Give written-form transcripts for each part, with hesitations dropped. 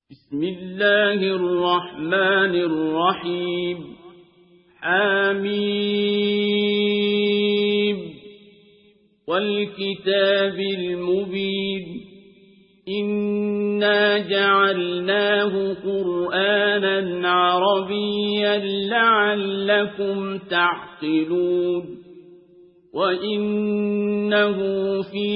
بسم الله الرحمن الرحيم حميم والكتاب المبين إنا جعلناه قرآنا عربيا لعلكم تعقلون وإنه في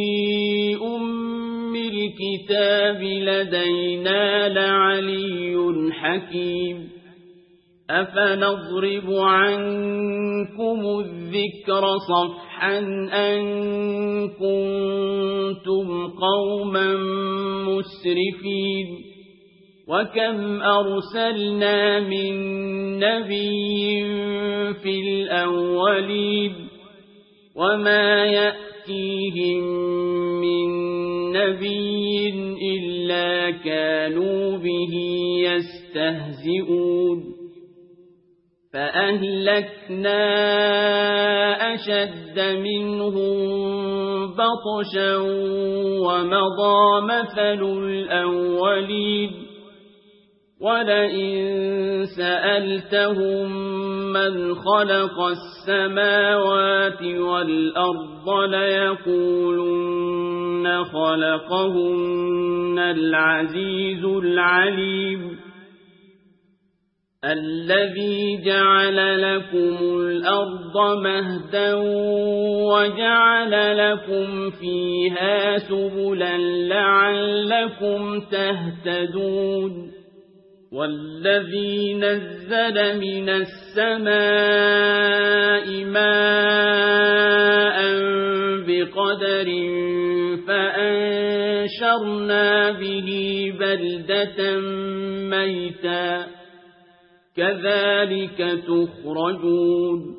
الكتاب لدينا لعلي حكيم أفنضرب عنكم الذكر صفحا أن كنتم قوما مسرفين وكم أرسلنا من نبي في الأولين وما يأتيهم من نبي إلا كانوا به يستهزئون فأهلكنا أشد منهم بطشا ومضى مثل الأولين ولئن سألتهم من خلق السماوات والأرض ليقولن خلقهن العزيز العليم الذي جعل لكم الأرض مهدا وجعل لكم فيها سبلا لعلكم تهتدون والذي نزل من السماء ماء بقدر فأنشرنا به بلدة ميتا كذلك تخرجون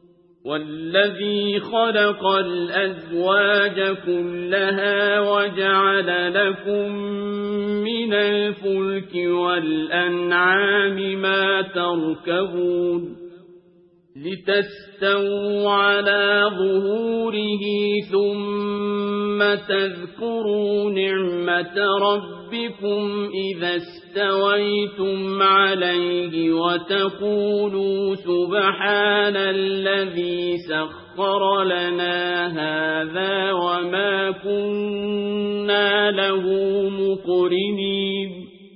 والذي خلق الأزواج كلها وجعل لكم من الفلك والأنعام ما تركبون لتستووا على ظهوره ثم تذكروا نعمة ربكم إذا استويتم عليه وتقولوا سبحان الذي سخر لنا هذا وما كنا له مقرنين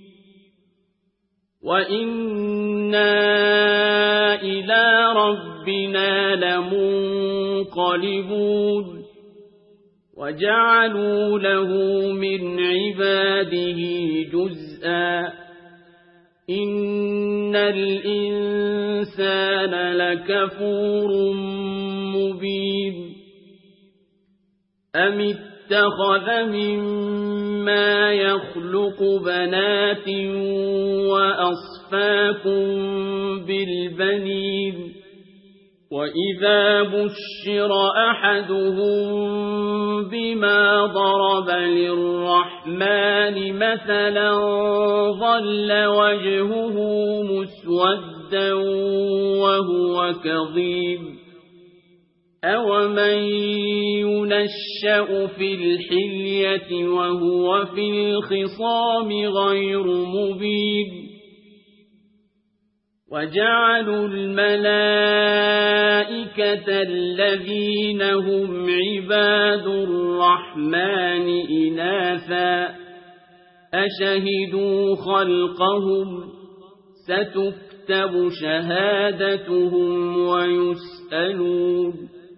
وإنا إلى ربنا لمنقلبون وجعلوا له من عباده جزءا إن الإنسان لكفور مبين أم اتخذ مما يخلق بنات وأصفاكم بالبنين وإذا بشر أحدهم بما ضرب للرحمن مثلا ظل وجهه مسودا وهو كظيم أومن ينشأ في الحلية وهو في الخصام غير مبين وجعلوا الملائكة الذين هم عباد الرحمن إناثا أشهدوا خلقهم ستكتب شهادتهم ويسألون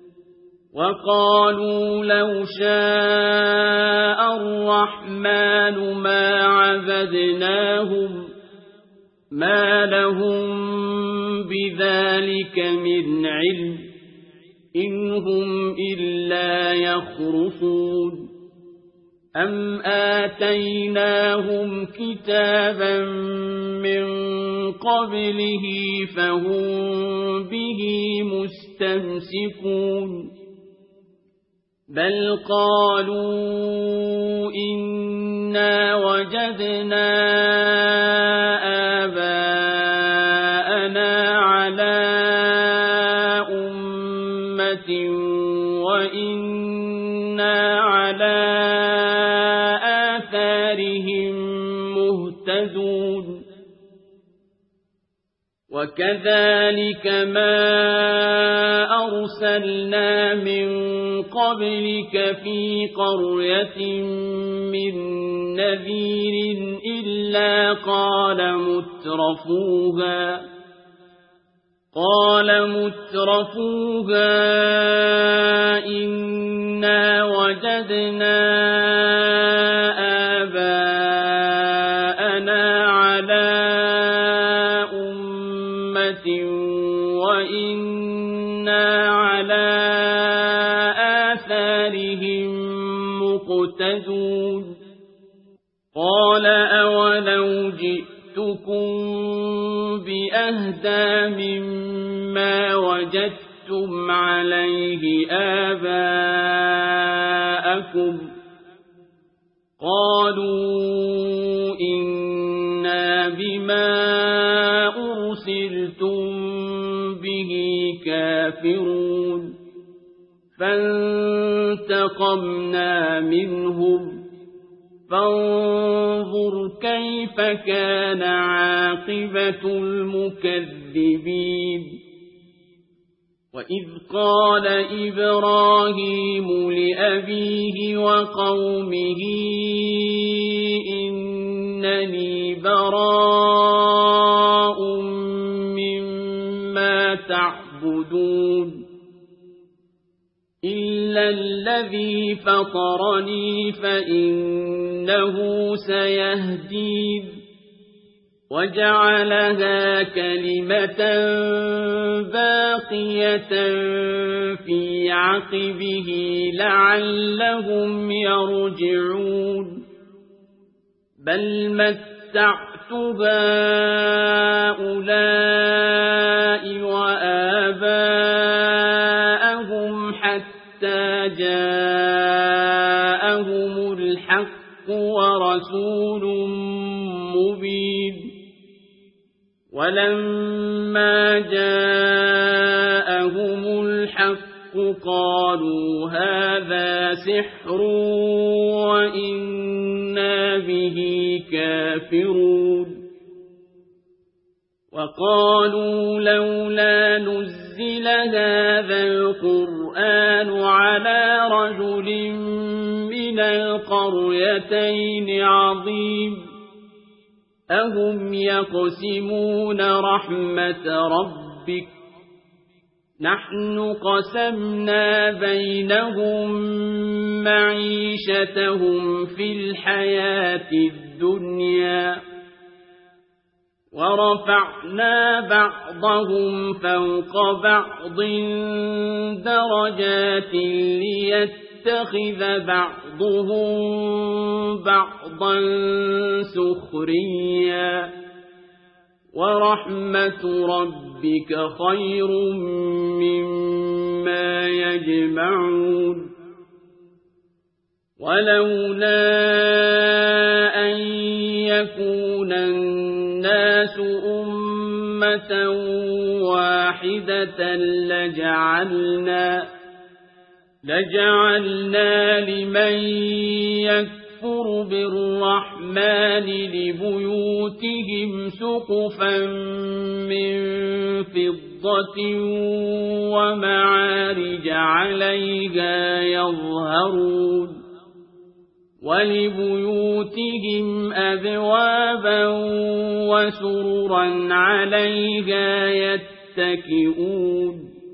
وقالوا لو شاء الرحمن ما عبدناهم ما لهم بذلك من علم إن هم إلا يخرصون أم آتيناهم كتابا من قبله فهم به مستمسكون بل قالوا إنا وجدنا آباءنا على أمة وإنا على آثارهم مهتدون مهتدون وكذلك ما أرسلنا من قبلك في قرية من نذير إلا قال مترفوها إنا وجدنا آباءنا على أمة وإنا على آثارهم مقتدون قال أولو جئتكم بأهدى مما وجدتم عليه آباءكم قالوا إنا بما أرسلتم به كافرون فانتقمنا منهم فانظر كيف كان عاقبة المكذبين وإذ قال إبراهيم لأبيه وقومه إنني براء مما تعبدون إلا الذي فطرني فإنه سيهدين وجعلها كلمة باقية في عقبه لعلهم يرجعون بل متعت هؤلاء وآباءهم حتى جاءهم الحق ورسول مبين ولما جاءهم الحق قالوا هذا سحر وإنا به كافرون وقالوا لولا نزل هذا القرآن على رجل من القريتين عظيم أهم يقسمون رحمة ربك نحن قسمنا بينهم معيشتهم في الحياة الدنيا ورفعنا بعضهم فوق بعض درجات ليتخذ بعضهم بعضا سخريا ورحمة ربك خير مما يجمعون ولولا أن يكون الناس أمة واحدة لجعلنا لمن يكفر بالرحمن لبيوتهم سقفا من فضة ومعارج عليها يظهرون ولبيوتهم أبوابا وسررا عليها يتكئون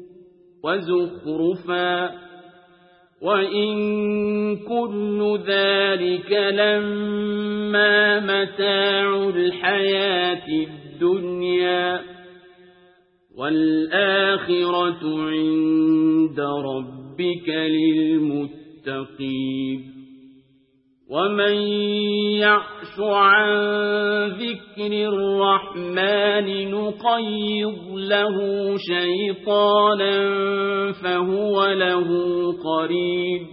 وزخرفا وإن كل ذلك لما متاع الحياة الدنيا والآخرة عند ربك للمتقين ومن يعش عن ذكر الرحمن نقيض له شيطانا فهو له قرين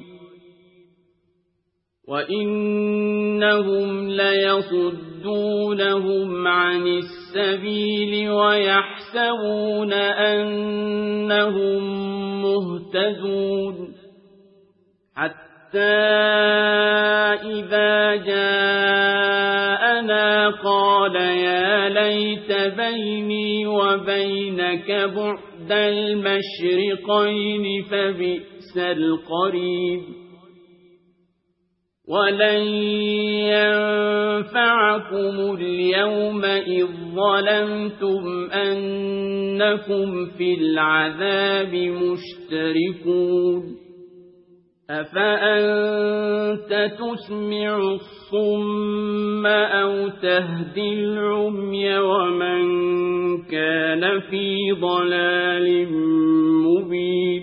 وإنهم ليصدونهم عن السبيل ويحسبون أنهم مهتدون حتى إذا جاءنا قال يا ليت بيني وبينك بعد المشرقين فبئس القريب ولن ينفعكم اليوم إذ ظلمتم أنكم في العذاب مشتركون أفأنت تسمع الصم أو تهدي العمي ومن كان في ضلال مبين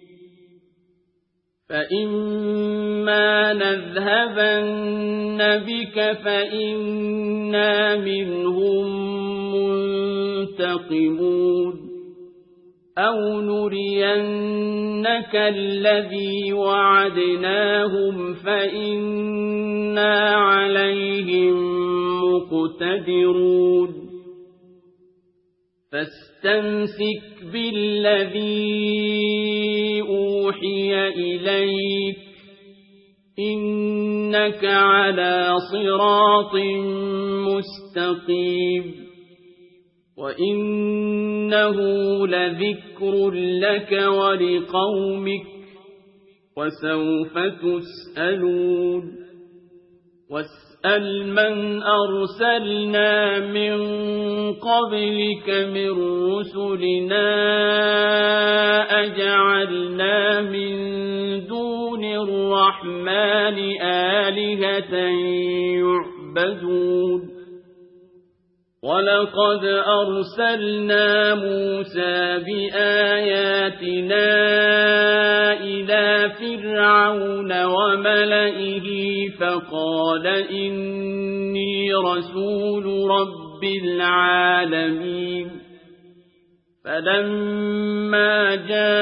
فإما نذهبن بك فإنا منهم منتقمون أو نرينك الذي وعدناهم فإنا عليهم مقتدرون فاستمسك بالذي أوحي إليك إنك على صراط مستقيم وإنه لذكر لك ولقومك وسوف تسألون واسأل من أرسلنا من قبلك من رسلنا أجعلنا من دون الرحمن آلهة يعبدون ولقد أرسلنا موسى بآياتنا إلى فرعون وملئه فقال إني رسول رب العالمين فلما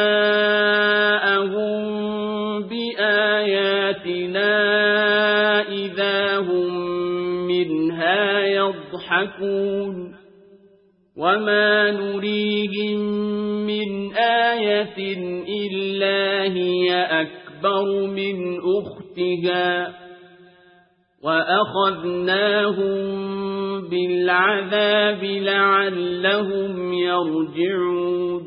جاءهم بآياتنا إذا هم منها يضحكون وما نريهم من آية إلا هي أكبر من أختها وأخذناهم بالعذاب لعلهم يرجعون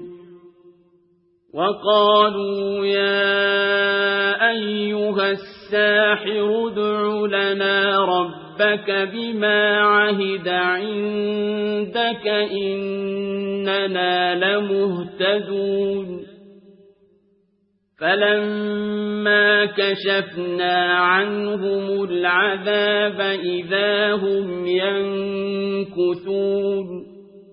وقالوا يا أيها الساحر ادع لنا ربك بما عهد عندك إننا لمهتدون فلما كشفنا عنهم العذاب إذا هم ينكثون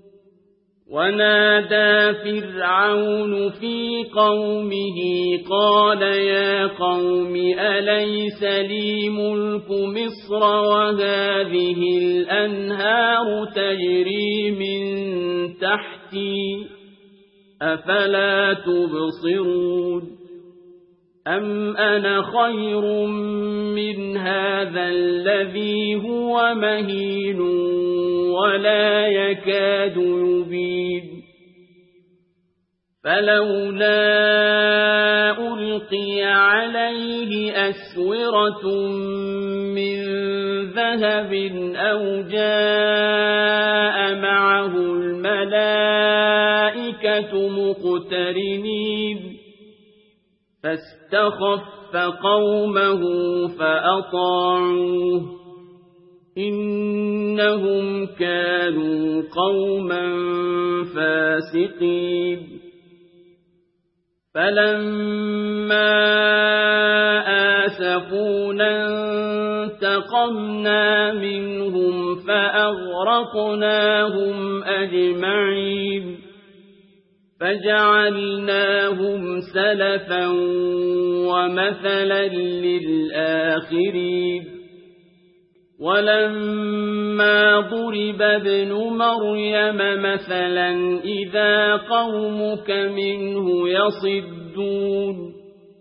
ونادى فرعون في قومه قال يا قوم أليس لي ملك مصر وهذه الأنهار تجري من تحتي أفلا تبصرون أم أنا خير من هذا الذي هو مهين ولا يكاد يبين فلولا ألقي عليه أسورة من ذهب أو جاء معه الملائكة مقترنين فاستخف قومه فأطاعوه إنهم كانوا قوما فاسقين فلما آسفونا انتقمنا منهم فأغرقناهم أجمعين فجعلناهم سلفا ومثلا للآخرين ولما ضرب ابن مريم مثلا إذا قومك منه يصدون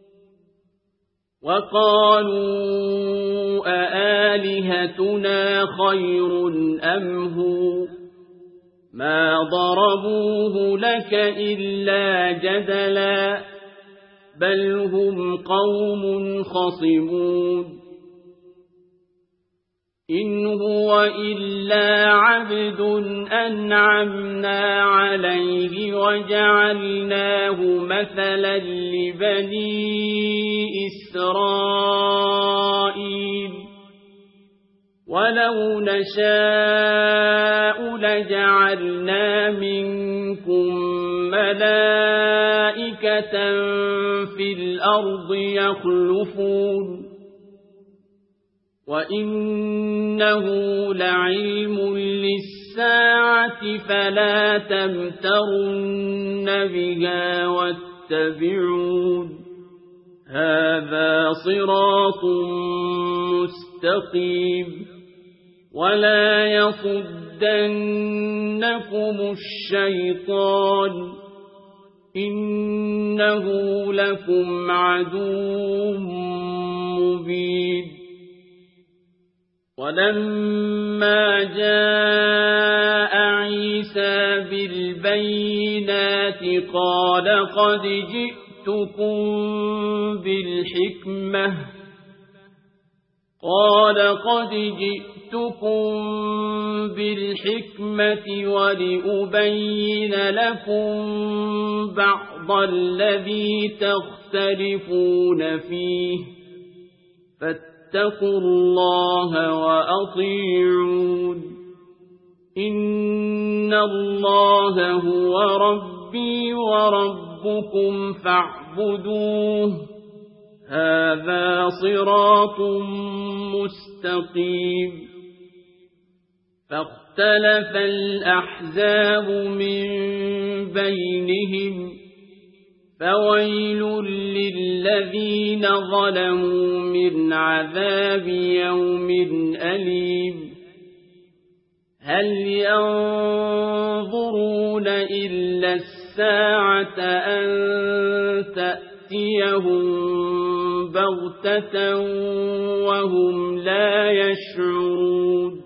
وقالوا أآلهتنا خير أم هو ما ضربوه لك إلا جدلا بل هم قوم خصمون إن هو إلا عبد أنعمنا عليه وجعلناه مثلا لبني إسرائيل ولو نشاء لجعلنا منكم ملائكة في الأرض يخلفون وإنه لعلم للساعة فلا تمترن بها واتبعون هذا صراط مستقيم ولا يصدنكم الشيطان إنه لكم عدو مبين ولما جاء عيسى بالبينات قال قد جئتكم بالحكمة ولأبين لكم بعض الذي تختلفون فيه فاتقوا الله وأطيعون إن الله هو ربي وربكم فاعبدوه هذا صراط مستقيم فاختلف الأحزاب من بينهم فويل للذين ظلموا من عذاب يوم أليم هل ينظرون إلا الساعة أن تأتيهم بغتة وهم لا يشعرون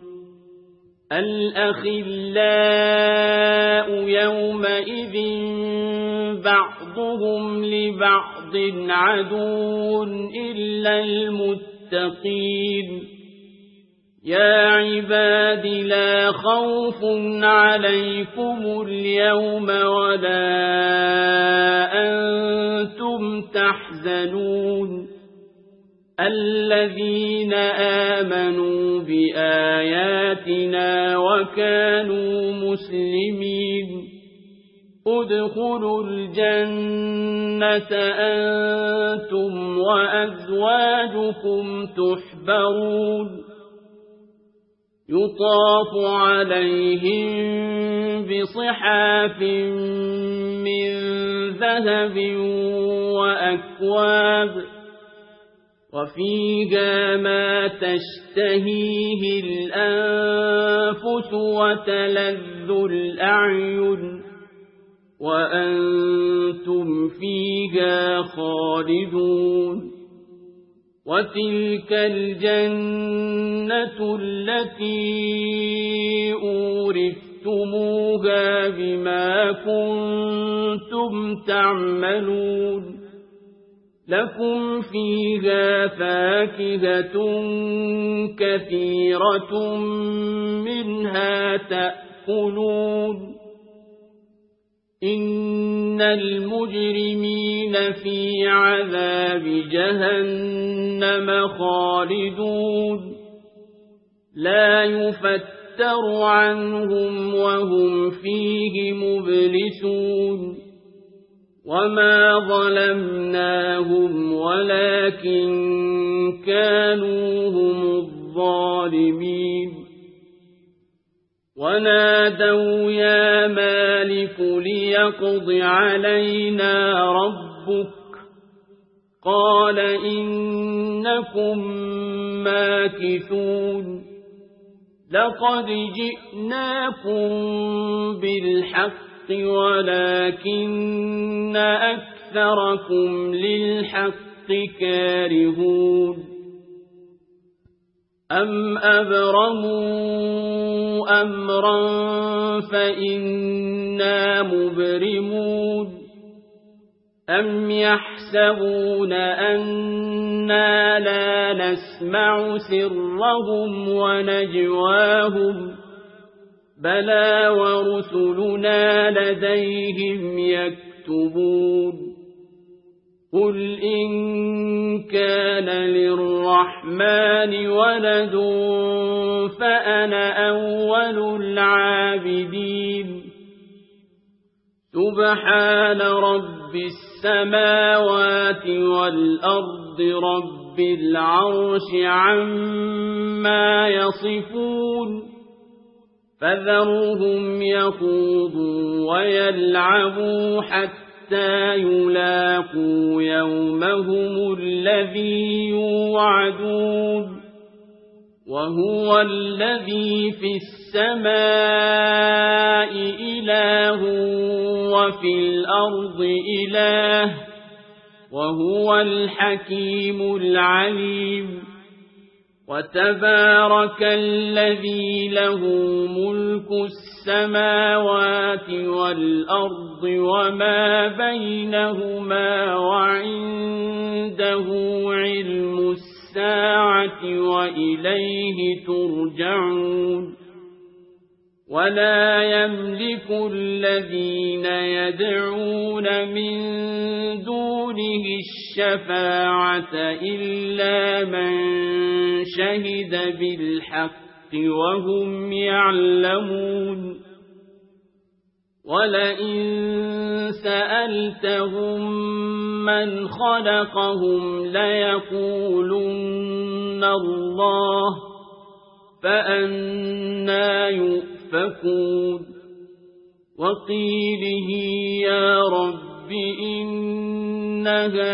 الأخلاء يومئذ بعضهم لبعض عدو إلا المتقين يا عباد لا خوف عليكم اليوم ولا أنتم تحزنون الذين آمنوا بآياتنا وكانوا مسلمين ادخلوا الجنة أنتم وأزواجكم تحبرون يطاف عليهم بصحاف من ذهب وأكواب وفيها ما تشتهيه الأنفس وتلذ الأعين وأنتم فيها خالدون وتلك الجنة التي أورثتموها بما كنتم تعملون لكم فيها فاكهة كثيرة منها تأكلون إن المجرمين في عذاب جهنم خالدون لا يفتر عنهم وهم فيه مبلسون وما ظلمناهم ولكن كانوا هم الظالمين ونادوا يا مالك ليقض علينا ربك قال إنكم ماكثون لقد جئناكم بالحق ولكن أكثركم للحق كارهون أم أبرموا أمرا فإنا مبرمون أم يحسنون يحسبون أنا لا نسمع سرهم ونجواهم بلى ورسلنا لديهم يكتبون قل إن كان للرحمن ولد فأنا أول العابدين سبحان رب السماوات والأرض رب العرش عما يصفون فذرهم يخوضوا ويلعبوا حتى يلاقوا يومهم الذي يوعدون وهو الذي في السماء إله وفي الأرض إله وهو الحكيم العليم وتبارك الذي له ملك السماوات والأرض وما بينهما وعنده علم الساعة وإليه ترجعون ولا يملك الذين يدعون من دونه الشفاعة إلا من شهد بالحق وهم يعلمون ولئن سألتهم من خلقهم ليقولن الله فأنى يؤفكون وقيله يا رب إن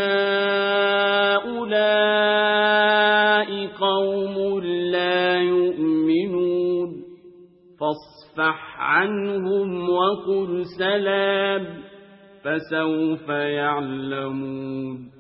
هؤلاء قوم لا يؤمنون فاصفح عنهم وقل سلام فسوف يعلمون